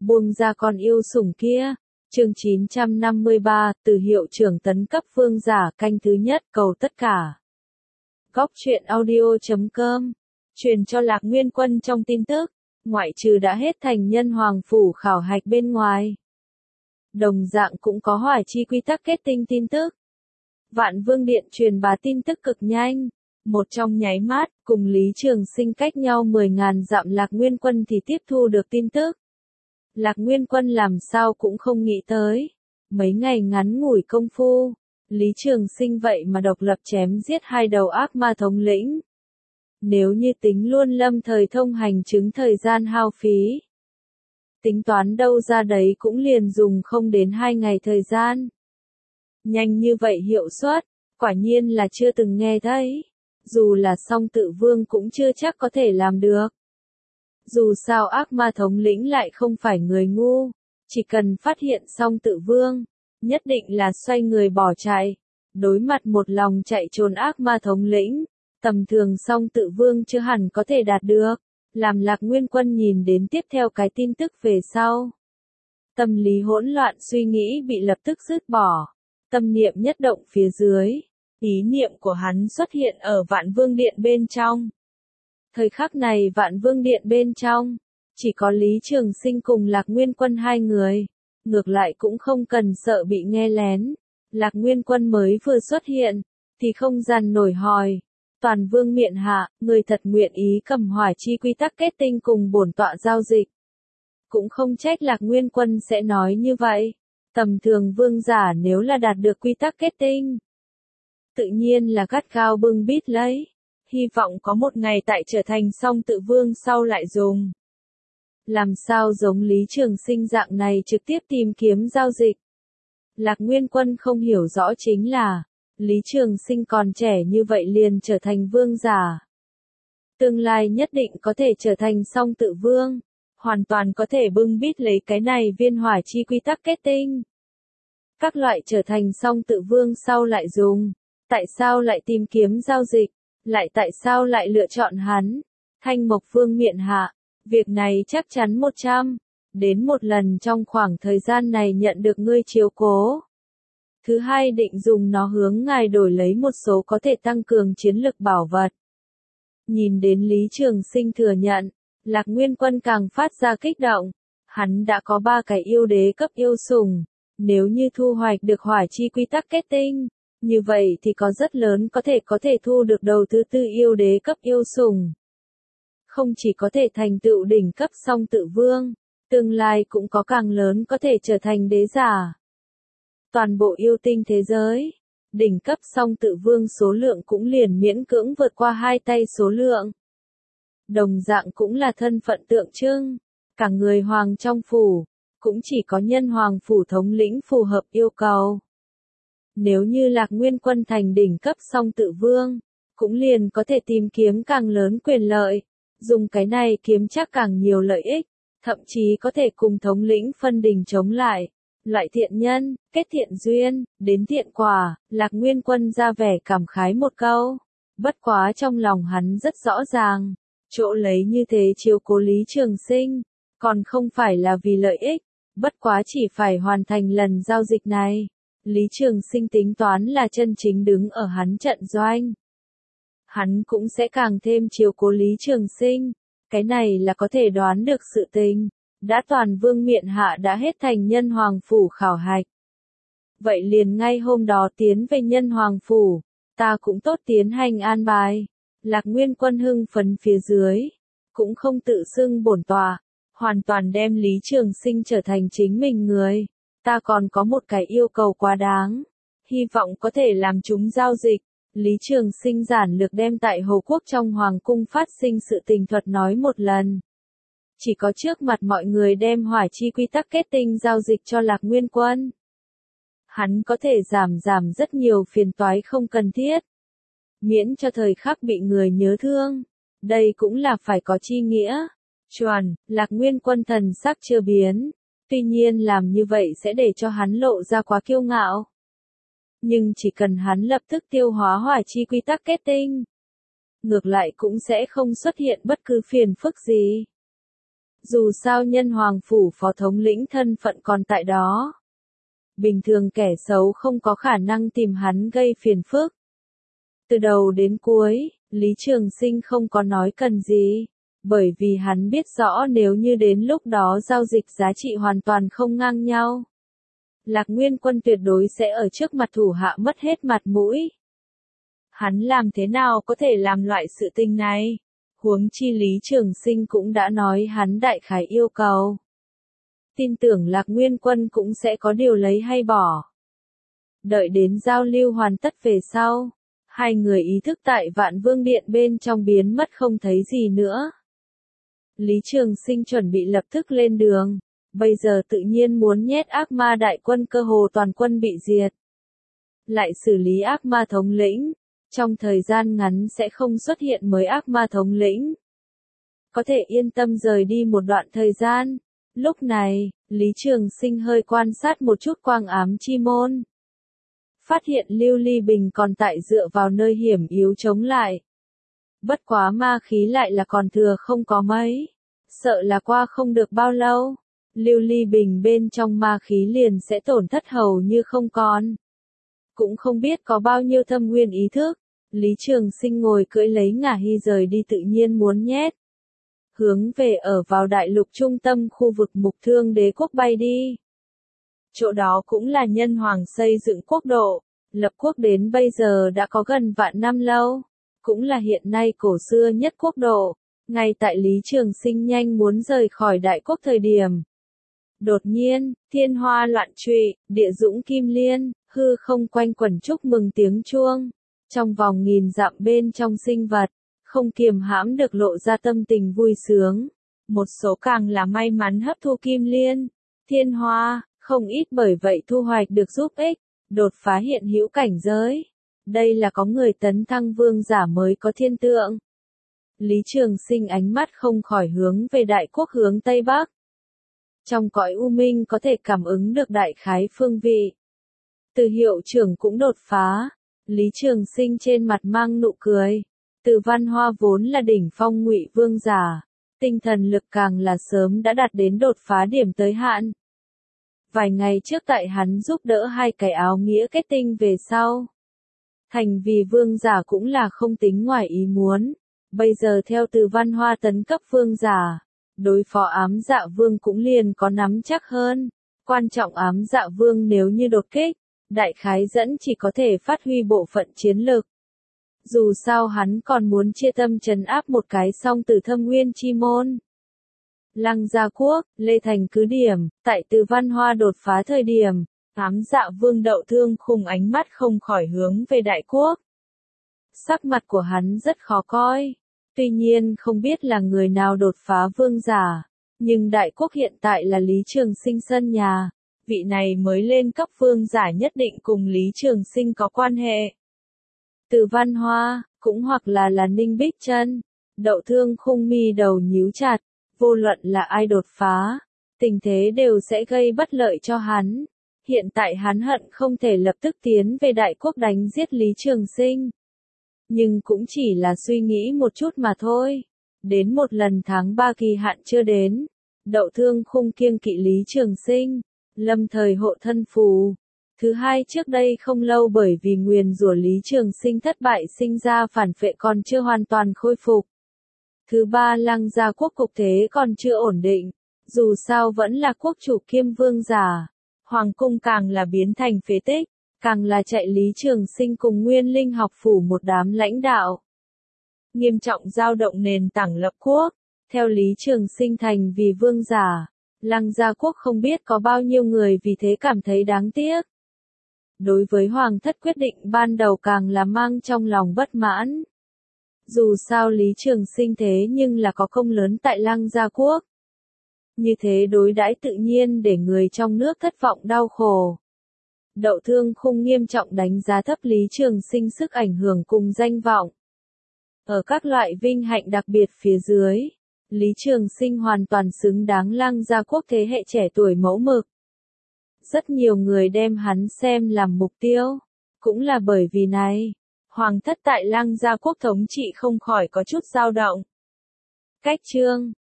Buông ra con yêu sủng kia. Chương 953, từ hiệu trưởng tấn cấp vương giả canh thứ nhất cầu tất cả. Góc truyện audio.com. Truyền cho Lạc Nguyên Quân trong tin tức, ngoại trừ đã hết thành nhân hoàng phủ khảo hạch bên ngoài. Đồng dạng cũng có hỏa chi quy tắc kết tinh tin tức. Vạn Vương Điện truyền bá tin tức cực nhanh. Một trong nháy mắt, cùng Lý Trường Sinh cách nhau 10.000 dặm Lạc Nguyên Quân thì tiếp thu được tin tức. Lạc Nguyên Quân làm sao cũng không nghĩ tới. Mấy ngày ngắn ngủi công phu, Lý Trường Sinh vậy mà độc lập chém giết hai đầu ác ma thống lĩnh. Nếu như tính luôn lâm thời thông hành chứng thời gian hao phí. Tính toán đâu ra đấy cũng liền dùng không đến 2 ngày thời gian. Nhanh như vậy hiệu suất, quả nhiên là chưa từng nghe thấy. Dù là song tự vương cũng chưa chắc có thể làm được. Dù sao ác ma thống lĩnh lại không phải người ngu, chỉ cần phát hiện song tự vương, nhất định là xoay người bỏ chạy. Đối mặt một lòng chạy trốn ác ma thống lĩnh, tầm thường song tự vương chưa hẳn có thể đạt được. Làm Lạc Nguyên Quân nhìn đến tiếp theo cái tin tức về sau. Tâm lý hỗn loạn suy nghĩ bị lập tức dứt bỏ. Tâm niệm nhất động phía dưới. Ý niệm của hắn xuất hiện ở Vạn Vương Điện bên trong. Thời khắc này Vạn Vương Điện bên trong, chỉ có Lý Trường Sinh cùng Lạc Nguyên Quân hai người. Ngược lại cũng không cần sợ bị nghe lén. Lạc Nguyên Quân mới vừa xuất hiện, thì không dằn nổi hỏi. Toàn Vương miện hạ, người thật nguyện ý cầm hỏa chi quy tắc kết tinh cùng bổn tọa giao dịch. Cũng không trách Lạc Nguyên Quân sẽ nói như vậy. Tầm thường vương giả nếu là đạt được quy tắc kết tinh, tự nhiên là gắt gao bưng bít lấy. Hy vọng có một ngày tại trở thành song tự vương sau lại dùng. Làm sao giống Lý Trường Sinh dạng này trực tiếp tìm kiếm giao dịch. Lạc Nguyên Quân không hiểu rõ chính là, Lý Trường Sinh còn trẻ như vậy liền trở thành vương giả. Tương lai nhất định có thể trở thành song tự vương. Hoàn toàn có thể bưng bít lấy cái này viên hỏa chi quy tắc kết tinh. Các loại trở thành song tự vương sau lại dùng. Tại sao lại tìm kiếm giao dịch? Lại tại sao lại lựa chọn hắn? Thanh Mộc Vương miện hạ. Việc này chắc chắn 100. Đến một lần trong khoảng thời gian này nhận được ngươi chiếu cố. Thứ hai định dùng nó hướng ngài đổi lấy một số có thể tăng cường chiến lực bảo vật. Nhìn đến Lý Trường Sinh thừa nhận, Lạc Nguyên Quân càng phát ra kích động. Hắn đã có 3 cái yêu đế cấp yêu sủng. Nếu như thu hoạch được hỏa chi quy tắc kết tinh, như vậy thì có rất lớn có thể thu được đầu thứ 4 yêu đế cấp yêu sủng. Không chỉ có thể thành tựu đỉnh cấp song tự vương, tương lai cũng có càng lớn có thể trở thành đế giả. Toàn bộ yêu tinh thế giới, đỉnh cấp song tự vương số lượng cũng liền miễn cưỡng vượt qua 2 tay số lượng. Đồng dạng cũng là thân phận tượng trưng, cả người hoàng trong phủ, cũng chỉ có nhân hoàng phủ thống lĩnh phù hợp yêu cầu. Nếu như Lạc Nguyên Quân thành đỉnh cấp song tự vương, cũng liền có thể tìm kiếm càng lớn quyền lợi, dùng cái này kiếm chắc càng nhiều lợi ích, thậm chí có thể cùng thống lĩnh phân đình chống lại. Loại thiện nhân, kết thiện duyên, đến thiện quả, Lạc Nguyên Quân ra vẻ cảm khái một câu. Bất quá trong lòng hắn rất rõ ràng, chỗ lấy như thế chiếu cố Lý Trường Sinh, còn không phải là vì lợi ích, bất quá chỉ phải hoàn thành lần giao dịch này. Lý Trường Sinh tính toán là chân chính đứng ở hắn trận doanh. Hắn cũng sẽ càng thêm chiếu cố Lý Trường Sinh, cái này là có thể đoán được sự tình. Đã toàn vương miện hạ đã hết thành nhân hoàng phủ khảo hạch. Vậy liền ngay hôm đó tiến về nhân hoàng phủ, ta cũng tốt tiến hành an bài. Lạc Nguyên Quân hưng phấn phía dưới, cũng không tự xưng bổn tọa, hoàn toàn đem Lý Trường Sinh trở thành chính mình người. Ta còn có một cái yêu cầu quá đáng, hy vọng có thể làm chúng giao dịch. Lý Trường Sinh giản lược đem tại Hồ Quốc trong hoàng cung phát sinh sự tình thuật nói một lần. Chỉ có trước mặt mọi người đem hỏa chi quy tắc kết tinh giao dịch cho Lạc Nguyên Quân. Hắn có thể giảm rất nhiều phiền toái không cần thiết. Miễn cho thời khắc bị người nhớ thương. Đây cũng là phải có chi nghĩa. Chuẩn, Lạc Nguyên Quân thần sắc chưa biến. Tuy nhiên làm như vậy sẽ để cho hắn lộ ra quá kiêu ngạo. Nhưng chỉ cần hắn lập tức tiêu hóa hỏa chi quy tắc kết tinh, ngược lại cũng sẽ không xuất hiện bất cứ phiền phức gì. Dù sao nhân hoàng phủ phó thống lĩnh thân phận còn tại đó. Bình thường kẻ xấu không có khả năng tìm hắn gây phiền phức. Từ đầu đến cuối, Lý Trường Sinh không có nói cần gì, bởi vì hắn biết rõ nếu như đến lúc đó giao dịch giá trị hoàn toàn không ngang nhau. Lạc Nguyên Quân tuyệt đối sẽ ở trước mặt thủ hạ mất hết mặt mũi. Hắn làm thế nào có thể làm loại sự tình này? Huống chi Lý Trường Sinh cũng đã nói hắn đại khái yêu cầu. Tin tưởng Lạc Nguyên Quân cũng sẽ có điều lấy hay bỏ. Đợi đến giao lưu hoàn tất về sau, hai người ý thức tại Vạn Vương Điện bên trong biến mất không thấy gì nữa. Lý Trường Sinh chuẩn bị lập tức lên đường, bây giờ tự nhiên muốn nhét ác ma đại quân cơ hồ toàn quân bị diệt. Lại xử lý ác ma thống lĩnh, trong thời gian ngắn sẽ không xuất hiện mới ác ma thống lĩnh. Có thể yên tâm rời đi một đoạn thời gian. Lúc này, Lý Trường Sinh hơi quan sát một chút quang ám chi môn. Phát hiện Lưu Ly Bình còn tại dựa vào nơi hiểm yếu chống lại. Bất quá ma khí lại là còn thừa không có mấy. Sợ là qua không được bao lâu, Lưu Ly Bình bên trong ma khí liền sẽ tổn thất hầu như không còn. Cũng không biết có bao nhiêu thâm nguyên ý thức, Lý Trường Sinh ngồi cưỡi lấy ngả hy rời đi tự nhiên muốn nhét. Hướng về ở vào đại lục trung tâm khu vực Mục Thương Đế quốc bay đi. Chỗ đó cũng là nhân hoàng xây dựng quốc độ, lập quốc đến bây giờ đã có gần vạn năm lâu, cũng là hiện nay cổ xưa nhất quốc độ, ngay tại Lý Trường Sinh nhanh muốn rời khỏi đại quốc thời điểm. Đột nhiên, thiên hoa loạn trụy, địa dũng kim liên, hư không quanh quẩn chúc mừng tiếng chuông, trong vòng nghìn dặm bên trong sinh vật, không kiềm hãm được lộ ra tâm tình vui sướng. Một số càng là may mắn hấp thu kim liên, thiên hoa, không ít bởi vậy thu hoạch được giúp ích, đột phá hiện hữu cảnh giới. Đây là có người tấn thăng vương giả mới có thiên tượng. Lý Trường Sinh ánh mắt không khỏi hướng về đại quốc hướng Tây Bắc. Trong cõi u minh có thể cảm ứng được đại khái phương vị. Từ hiệu trưởng cũng đột phá. Lý Trường Sinh trên mặt mang nụ cười. Từ Văn Hoa vốn là đỉnh phong ngụy vương giả. Tinh thần lực càng là sớm đã đạt đến đột phá điểm tới hạn. Vài ngày trước tại hắn giúp đỡ hai cái áo nghĩa kết tinh về sau. Thành vì vương giả cũng là không tính ngoài ý muốn. Bây giờ theo Từ Văn Hoa tấn cấp vương giả, đối phó ám dạ vương cũng liền có nắm chắc hơn. Quan trọng ám dạ vương nếu như đột kích, đại khái dẫn chỉ có thể phát huy bộ phận chiến lực. Dù sao hắn còn muốn chia tâm trấn áp một cái song Tử Thâm Nguyên chi môn. Lăng Gia Quốc, Lê Thành cứ điểm, tại Từ Văn Hoa đột phá thời điểm, ám dạ vương Đậu Thương Khung ánh mắt không khỏi hướng về đại quốc. Sắc mặt của hắn rất khó coi. Tuy nhiên không biết là người nào đột phá vương giả, nhưng đại quốc hiện tại là Lý Trường Sinh sân nhà, vị này mới lên cấp vương giả nhất định cùng Lý Trường Sinh có quan hệ. Từ Văn Hoa, cũng hoặc là Ninh Bích Trân, Đậu Thương Khung mi đầu nhíu chặt, vô luận là ai đột phá, tình thế đều sẽ gây bất lợi cho hắn. Hiện tại hắn hận không thể lập tức tiến về đại quốc đánh giết Lý Trường Sinh. Nhưng cũng chỉ là suy nghĩ một chút mà thôi. Đến một lần tháng 3 kỳ hạn chưa đến, Đậu Thương Khung kiêng kỵ Lý Trường Sinh, lâm thời hộ thân phù. Thứ hai, trước đây không lâu bởi vì nguyền rủa Lý Trường Sinh thất bại sinh ra phản phệ còn chưa hoàn toàn khôi phục. Thứ ba, Lăng Gia Quốc cục thế còn chưa ổn định, dù sao vẫn là quốc chủ kiêm vương giả. Hoàng cung càng là biến thành phế tích, càng là chạy Lý Trường Sinh cùng Nguyên Linh học phủ một đám lãnh đạo. Nghiêm trọng dao động nền tảng lập quốc, theo Lý Trường Sinh thành vì vương giả, Lăng Gia Quốc không biết có bao nhiêu người vì thế cảm thấy đáng tiếc. Đối với Hoàng thất quyết định ban đầu càng là mang trong lòng bất mãn. Dù sao Lý Trường Sinh thế nhưng là có công lớn tại Lăng Gia Quốc. Như thế đối đãi tự nhiên để người trong nước thất vọng đau khổ. Đậu Thương Khung nghiêm trọng đánh giá thấp Lý Trường Sinh sức ảnh hưởng cùng danh vọng. Ở các loại vinh hạnh đặc biệt phía dưới, Lý Trường Sinh hoàn toàn xứng đáng Lăng Gia Quốc thế hệ trẻ tuổi mẫu mực. Rất nhiều người đem hắn xem làm mục tiêu. Cũng là bởi vì này, Hoàng thất tại Lăng Gia Quốc thống trị không khỏi có chút dao động. Cách chương